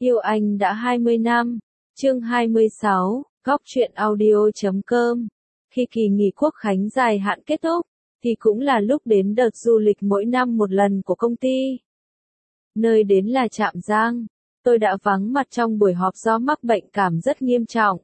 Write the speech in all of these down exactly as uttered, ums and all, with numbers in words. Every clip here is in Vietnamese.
Yêu anh đã hai mươi năm. Chương hai mươi sáu, góc truyện audio chấm com. Khi kỳ nghỉ quốc khánh dài hạn kết thúc, thì cũng là lúc đến đợt du lịch mỗi năm một lần của công ty. Nơi đến là Trạm Giang. Tôi đã vắng mặt trong buổi họp do mắc bệnh cảm rất nghiêm trọng.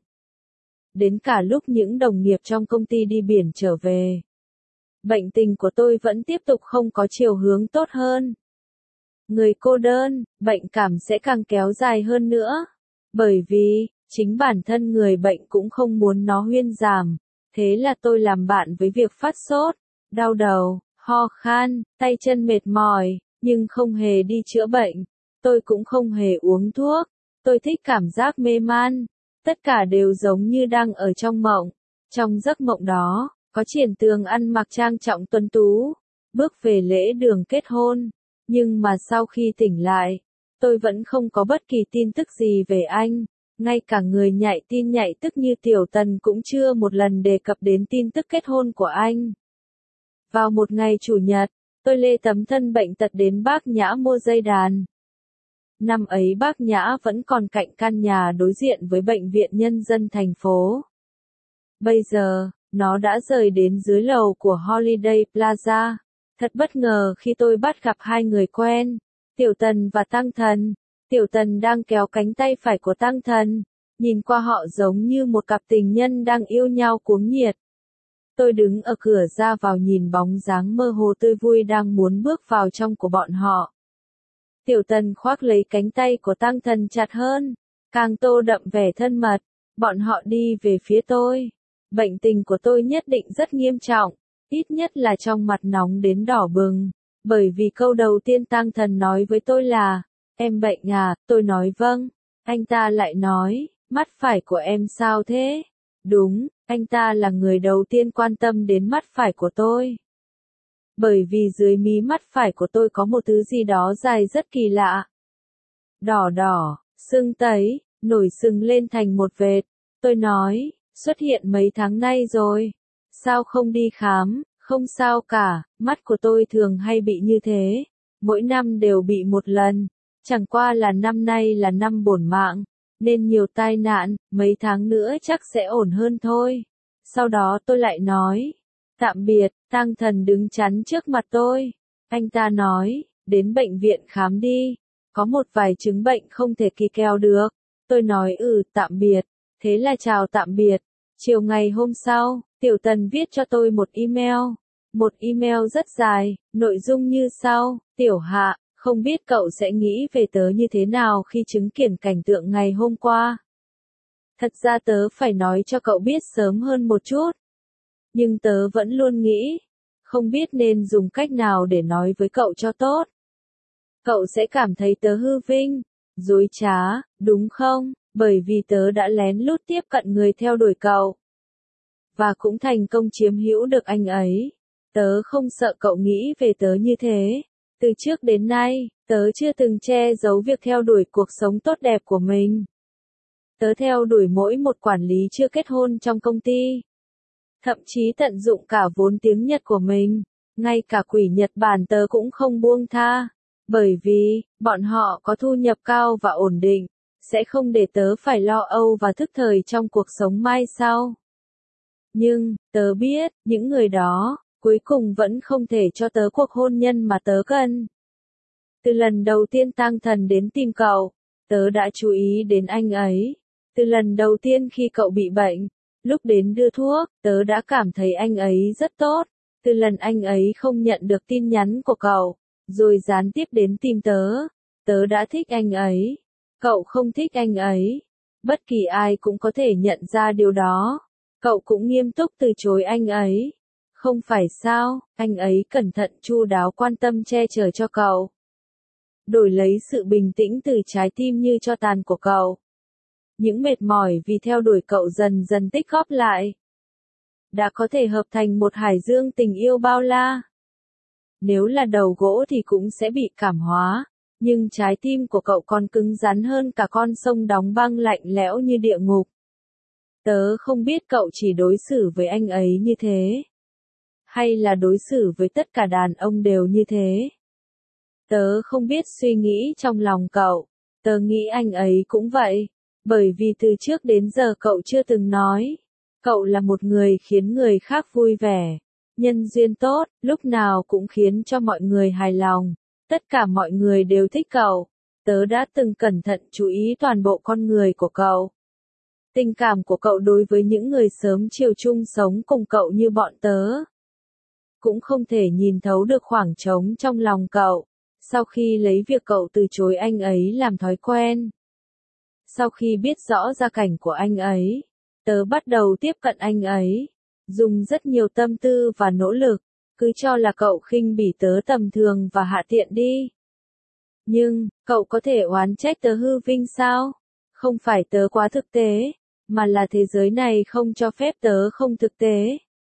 Đến cả lúc những đồng nghiệp trong công ty đi biển trở về, bệnh tình của tôi vẫn tiếp tục không có chiều hướng tốt hơn. Người cô đơn, bệnh cảm sẽ càng kéo dài hơn nữa. Bởi vì, chính bản thân người bệnh cũng không muốn nó huyên giảm. Thế là tôi làm bạn với việc phát sốt, đau đầu, ho khan, tay chân mệt mỏi, nhưng không hề đi chữa bệnh. Tôi cũng không hề uống thuốc. Tôi thích cảm giác mê man. Tất cả đều giống như đang ở trong mộng. Trong giấc mộng đó, có Triển Tường ăn mặc trang trọng tuấn tú, bước về lễ đường kết hôn. Nhưng mà sau khi tỉnh lại, tôi vẫn không có bất kỳ tin tức gì về anh. Ngay cả người nhạy tin nhạy tức như Tiểu Tần cũng chưa một lần đề cập đến tin tức kết hôn của anh. Vào một ngày Chủ nhật, tôi lê tấm thân bệnh tật đến Bác Nhã mua dây đàn. Năm ấy Bác Nhã vẫn còn cạnh căn nhà đối diện với Bệnh viện Nhân dân thành phố. Bây giờ, nó đã rời đến dưới lầu của Holiday Plaza. Thật bất ngờ khi tôi bắt gặp hai người quen, Tiểu Tần và Tăng Thần. Tiểu Tần đang kéo cánh tay phải của Tăng Thần, nhìn qua họ giống như một cặp tình nhân đang yêu nhau cuống nhiệt. Tôi đứng ở cửa ra vào nhìn bóng dáng mơ hồ tươi vui đang muốn bước vào trong của bọn họ. Tiểu Tần khoác lấy cánh tay của Tăng Thần chặt hơn, càng tô đậm vẻ thân mật. Bọn họ đi về phía tôi. Bệnh tình của tôi nhất định rất nghiêm trọng, ít nhất là trong mặt nóng đến đỏ bừng. Bởi vì câu đầu tiên Tăng Thần nói với tôi là, em bệnh à, tôi nói vâng. Anh ta lại nói, mắt phải của em sao thế? Đúng, anh ta là người đầu tiên quan tâm đến mắt phải của tôi. Bởi vì dưới mí mắt phải của tôi có một thứ gì đó dài rất kỳ lạ. Đỏ đỏ, sưng tấy, nổi sừng lên thành một vệt. Tôi nói, xuất hiện mấy tháng nay rồi. Sao không đi khám? Không sao cả, mắt của tôi thường hay bị như thế. Mỗi năm đều bị một lần. Chẳng qua là năm nay là năm bổn mạng, nên nhiều tai nạn, mấy tháng nữa chắc sẽ ổn hơn thôi. Sau đó tôi lại nói, tạm biệt. Tăng Thần đứng chắn trước mặt tôi. Anh ta nói, đến bệnh viện khám đi. Có một vài chứng bệnh không thể kỳ kèo được. Tôi nói ừ, tạm biệt. Thế là chào tạm biệt. Chiều ngày hôm sau, Tiểu Tần viết cho tôi một email. Một email rất dài, nội dung như sau, Tiểu Hạ, không biết cậu sẽ nghĩ về tớ như thế nào khi chứng kiến cảnh tượng ngày hôm qua. Thật ra tớ phải nói cho cậu biết sớm hơn một chút. Nhưng tớ vẫn luôn nghĩ, không biết nên dùng cách nào để nói với cậu cho tốt. Cậu sẽ cảm thấy tớ hư vinh, dối trá, đúng không? Bởi vì tớ đã lén lút tiếp cận người theo đuổi cậu. Và cũng thành công chiếm hữu được anh ấy. Tớ không sợ cậu nghĩ về tớ như thế. Từ trước đến nay, tớ chưa từng che giấu việc theo đuổi cuộc sống tốt đẹp của mình. Tớ theo đuổi mỗi một quản lý chưa kết hôn trong công ty. Thậm chí tận dụng cả vốn tiếng Nhật của mình. Ngay cả quỷ Nhật Bản tớ cũng không buông tha. Bởi vì, bọn họ có thu nhập cao và ổn định. Sẽ không để tớ phải lo âu và thức thời trong cuộc sống mai sau. Nhưng, tớ biết, những người đó, cuối cùng vẫn không thể cho tớ cuộc hôn nhân mà tớ cần. Từ lần đầu tiên Tăng Thần đến tìm cậu, tớ đã chú ý đến anh ấy. Từ lần đầu tiên khi cậu bị bệnh, lúc đến đưa thuốc, tớ đã cảm thấy anh ấy rất tốt. Từ lần anh ấy không nhận được tin nhắn của cậu, rồi gián tiếp đến tìm tớ, tớ đã thích anh ấy. Cậu không thích anh ấy. Bất kỳ ai cũng có thể nhận ra điều đó. Cậu cũng nghiêm túc từ chối anh ấy. Không phải sao, anh ấy cẩn thận chu đáo quan tâm che chở cho cậu. Đổi lấy sự bình tĩnh từ trái tim như tro tàn của cậu. Những mệt mỏi vì theo đuổi cậu dần dần tích góp lại. Đã có thể hợp thành một hải dương tình yêu bao la. Nếu là đầu gỗ thì cũng sẽ bị cảm hóa. Nhưng trái tim của cậu còn cứng rắn hơn cả con sông đóng băng lạnh lẽo như địa ngục. Tớ không biết cậu chỉ đối xử với anh ấy như thế. Hay là đối xử với tất cả đàn ông đều như thế. Tớ không biết suy nghĩ trong lòng cậu. Tớ nghĩ anh ấy cũng vậy, bởi vì từ trước đến giờ cậu chưa từng nói. Cậu là một người khiến người khác vui vẻ, nhân duyên tốt, lúc nào cũng khiến cho mọi người hài lòng. Tất cả mọi người đều thích cậu. Tớ đã từng cẩn thận chú ý toàn bộ con người của cậu. Tình cảm của cậu đối với những người sớm chiều chung sống cùng cậu như bọn tớ. Cũng không thể nhìn thấu được khoảng trống trong lòng cậu. Sau khi lấy việc cậu từ chối anh ấy làm thói quen. Sau khi biết rõ gia cảnh của anh ấy, tớ bắt đầu tiếp cận anh ấy. Dùng rất nhiều tâm tư và nỗ lực, cứ cho là cậu khinh bỉ tớ tầm thường và hạ tiện đi. Nhưng, cậu có thể oán trách tớ hư vinh sao? Không phải tớ quá thực tế, mà là thế giới này không cho phép tớ không thực tế.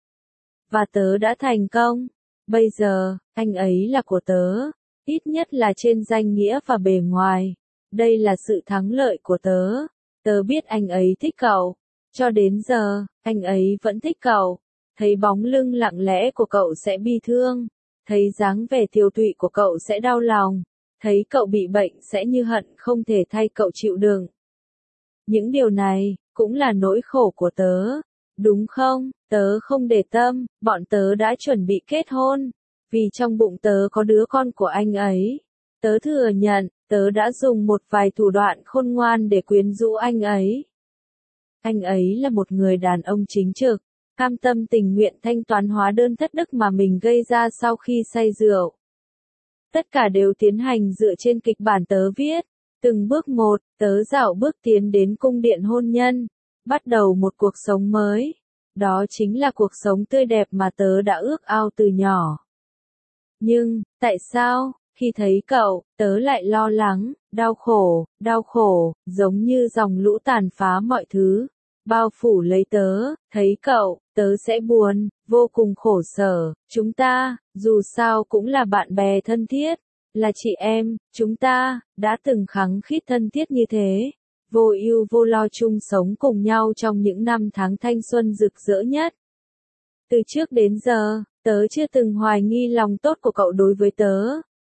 Và tớ đã thành công. Bây giờ, anh ấy là của tớ, ít nhất là trên danh nghĩa và bề ngoài. Đây là sự thắng lợi của tớ. Tớ biết anh ấy thích cậu. Cho đến giờ, anh ấy vẫn thích cậu. Thấy bóng lưng lặng lẽ của cậu sẽ bi thương. Thấy dáng vẻ tiều tụy của cậu sẽ đau lòng. Thấy cậu bị bệnh sẽ như hận không thể thay cậu chịu đựng. Những điều này, cũng là nỗi khổ của tớ. Đúng không? Tớ không để tâm, bọn tớ đã chuẩn bị kết hôn. Vì trong bụng tớ có đứa con của anh ấy. Tớ thừa nhận, tớ đã dùng một vài thủ đoạn khôn ngoan để quyến rũ anh ấy. Anh ấy là một người đàn ông chính trực, cam tâm tình nguyện thanh toán hóa đơn thất đức mà mình gây ra sau khi say rượu. Tất cả đều tiến hành dựa trên kịch bản tớ viết. Từng bước một, tớ dạo bước tiến đến cung điện hôn nhân. Bắt đầu một cuộc sống mới. Đó chính là cuộc sống tươi đẹp mà tớ đã ước ao từ nhỏ. Nhưng, tại sao, khi thấy cậu, tớ lại lo lắng, đau khổ, đau khổ, giống như dòng lũ tàn phá mọi thứ, bao phủ lấy tớ, thấy cậu, tớ sẽ buồn, vô cùng khổ sở. Chúng ta, dù sao cũng là bạn bè thân thiết, là chị em, chúng ta, đã từng khăng khít thân thiết như thế. Vô ưu vô lo chung sống cùng nhau trong những năm tháng thanh xuân rực rỡ nhất. Từ trước đến giờ, tớ chưa từng hoài nghi lòng tốt của cậu đối với tớ.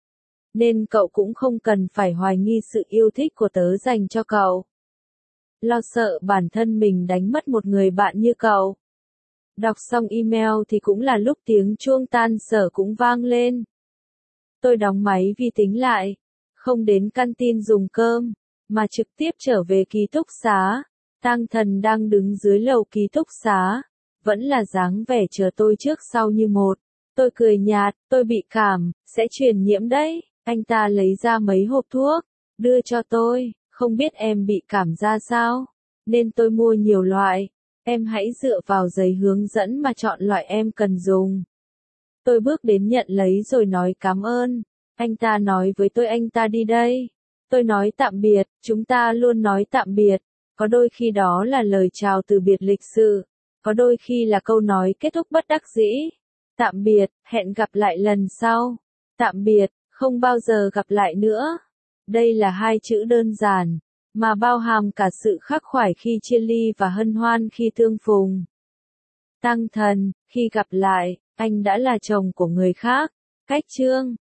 Nên cậu cũng không cần phải hoài nghi sự yêu thích của tớ dành cho cậu. Lo sợ bản thân mình đánh mất một người bạn như cậu. Đọc xong email thì cũng là lúc tiếng chuông tan sở cũng vang lên. Tôi đóng máy vi tính lại, không đến canteen dùng cơm, mà trực tiếp trở về ký túc xá. Tang Thần đang đứng dưới lầu ký túc xá, vẫn là dáng vẻ chờ tôi trước sau như một. Tôi cười nhạt, tôi bị cảm, sẽ truyền nhiễm đấy. Anh ta lấy ra mấy hộp thuốc, đưa cho tôi, không biết em bị cảm ra sao, nên tôi mua nhiều loại. Em hãy dựa vào giấy hướng dẫn mà chọn loại em cần dùng. Tôi bước đến nhận lấy rồi nói cảm ơn. Anh ta nói với tôi anh ta đi đây. Tôi nói tạm biệt, chúng ta luôn nói tạm biệt. Có đôi khi đó là lời chào từ biệt lịch sự, có đôi khi là câu nói kết thúc bất đắc dĩ. Tạm biệt, hẹn gặp lại lần sau. Tạm biệt, không bao giờ gặp lại nữa. Đây là hai chữ đơn giản, mà bao hàm cả sự khắc khoải khi chia ly và hân hoan khi tương phùng. Tang Thần, khi gặp lại, anh đã là chồng của người khác. Cách chương